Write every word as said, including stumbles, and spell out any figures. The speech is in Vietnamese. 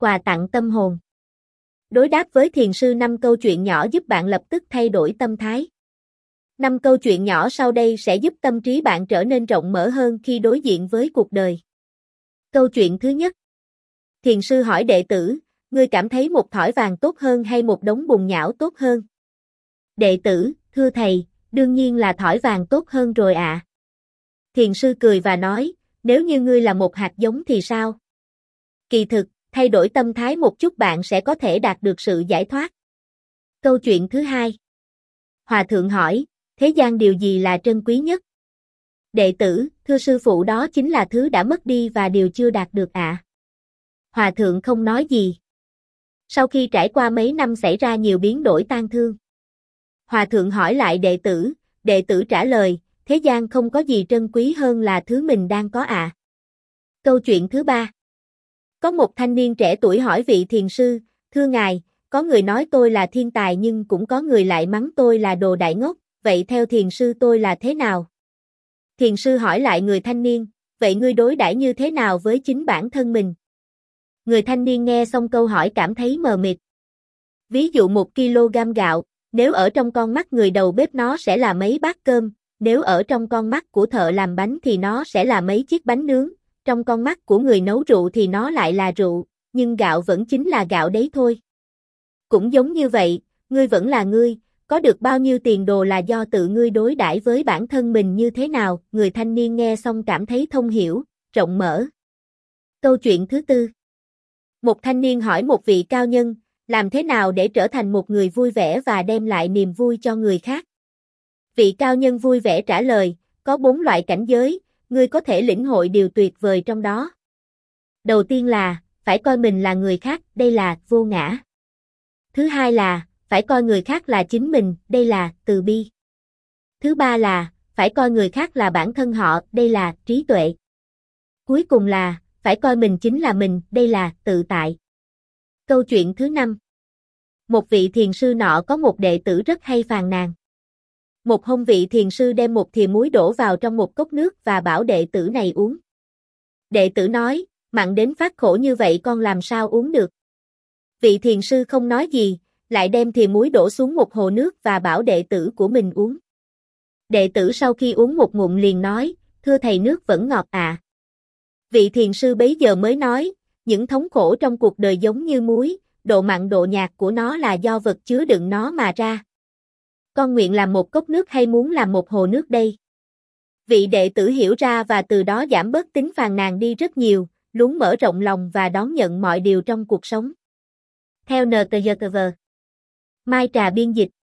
quà tặng tâm hồn. Đối đáp với thiền sư năm câu chuyện nhỏ giúp bạn lập tức thay đổi tâm thái. năm câu chuyện nhỏ sau đây sẽ giúp tâm trí bạn trở nên rộng mở hơn khi đối diện với cuộc đời. Câu chuyện thứ nhất. Thiền sư hỏi đệ tử, ngươi cảm thấy một thỏi vàng tốt hơn hay một đống bùn nhão tốt hơn? Đệ tử, thưa thầy, đương nhiên là thỏi vàng tốt hơn rồi ạ. À. Thiền sư cười và nói, nếu như ngươi là một hạt giống thì sao? Kỳ thực, thay đổi tâm thái một chút bạn sẽ có thể đạt được sự giải thoát. Câu chuyện thứ hai. Hòa thượng hỏi, thế gian điều gì là trân quý nhất? Đệ tử, thưa sư phụ đó chính là thứ đã mất đi và điều chưa đạt được ạ. À. Hòa thượng không nói gì. Sau khi trải qua mấy năm xảy ra nhiều biến đổi tang thương. Hòa thượng hỏi lại đệ tử, đệ tử trả lời, thế gian không có gì trân quý hơn là thứ mình đang có ạ. À. Câu chuyện thứ ba. Có một thanh niên trẻ tuổi hỏi vị thiền sư, thưa ngài, có người nói tôi là thiên tài nhưng cũng có người lại mắng tôi là đồ đại ngốc, vậy theo thiền sư tôi là thế nào? Thiền sư hỏi lại người thanh niên, vậy ngươi đối đãi như thế nào với chính bản thân mình? Người thanh niên nghe xong câu hỏi cảm thấy mờ mịt. Ví dụ một ki lô gam gạo, nếu ở trong con mắt người đầu bếp nó sẽ là mấy bát cơm, nếu ở trong con mắt của thợ làm bánh thì nó sẽ là mấy chiếc bánh nướng, trong con mắt của người nấu rượu thì nó lại là rượu, nhưng gạo vẫn chính là gạo đấy thôi. Cũng giống như vậy, ngươi vẫn là ngươi, có được bao nhiêu tiền đồ là do tự ngươi đối đãi với bản thân mình như thế nào, người thanh niên nghe xong cảm thấy thông hiểu, rộng mở. Câu chuyện thứ tư. Một thanh niên hỏi một vị cao nhân, làm thế nào để trở thành một người vui vẻ và đem lại niềm vui cho người khác? Vị cao nhân vui vẻ trả lời, có bốn loại cảnh giới, ngươi có thể lĩnh hội điều tuyệt vời trong đó. Đầu tiên là, phải coi mình là người khác, đây là vô ngã. Thứ hai là, phải coi người khác là chính mình, đây là từ bi. Thứ ba là, phải coi người khác là bản thân họ, đây là trí tuệ. Cuối cùng là, phải coi mình chính là mình, đây là tự tại. Câu chuyện thứ năm. Một vị thiền sư nọ có một đệ tử rất hay phàn nàn. Một hôm vị thiền sư đem một thìa muối đổ vào trong một cốc nước và bảo đệ tử này uống. Đệ tử nói, mặn đến phát khổ như vậy con làm sao uống được. Vị thiền sư không nói gì, lại đem thìa muối đổ xuống một hồ nước và bảo đệ tử của mình uống. Đệ tử sau khi uống một ngụm liền nói, thưa thầy nước vẫn ngọt à. Vị thiền sư bấy giờ mới nói, những thống khổ trong cuộc đời giống như muối, độ mặn độ nhạt của nó là do vật chứa đựng nó mà ra. Con nguyện làm một cốc nước hay muốn làm một hồ nước đây? Vị đệ tử hiểu ra và từ đó giảm bớt tính phàn nàn đi rất nhiều, luôn mở rộng lòng và đón nhận mọi điều trong cuộc sống. Theo en tê giê tê vê. Mai Trà biên dịch.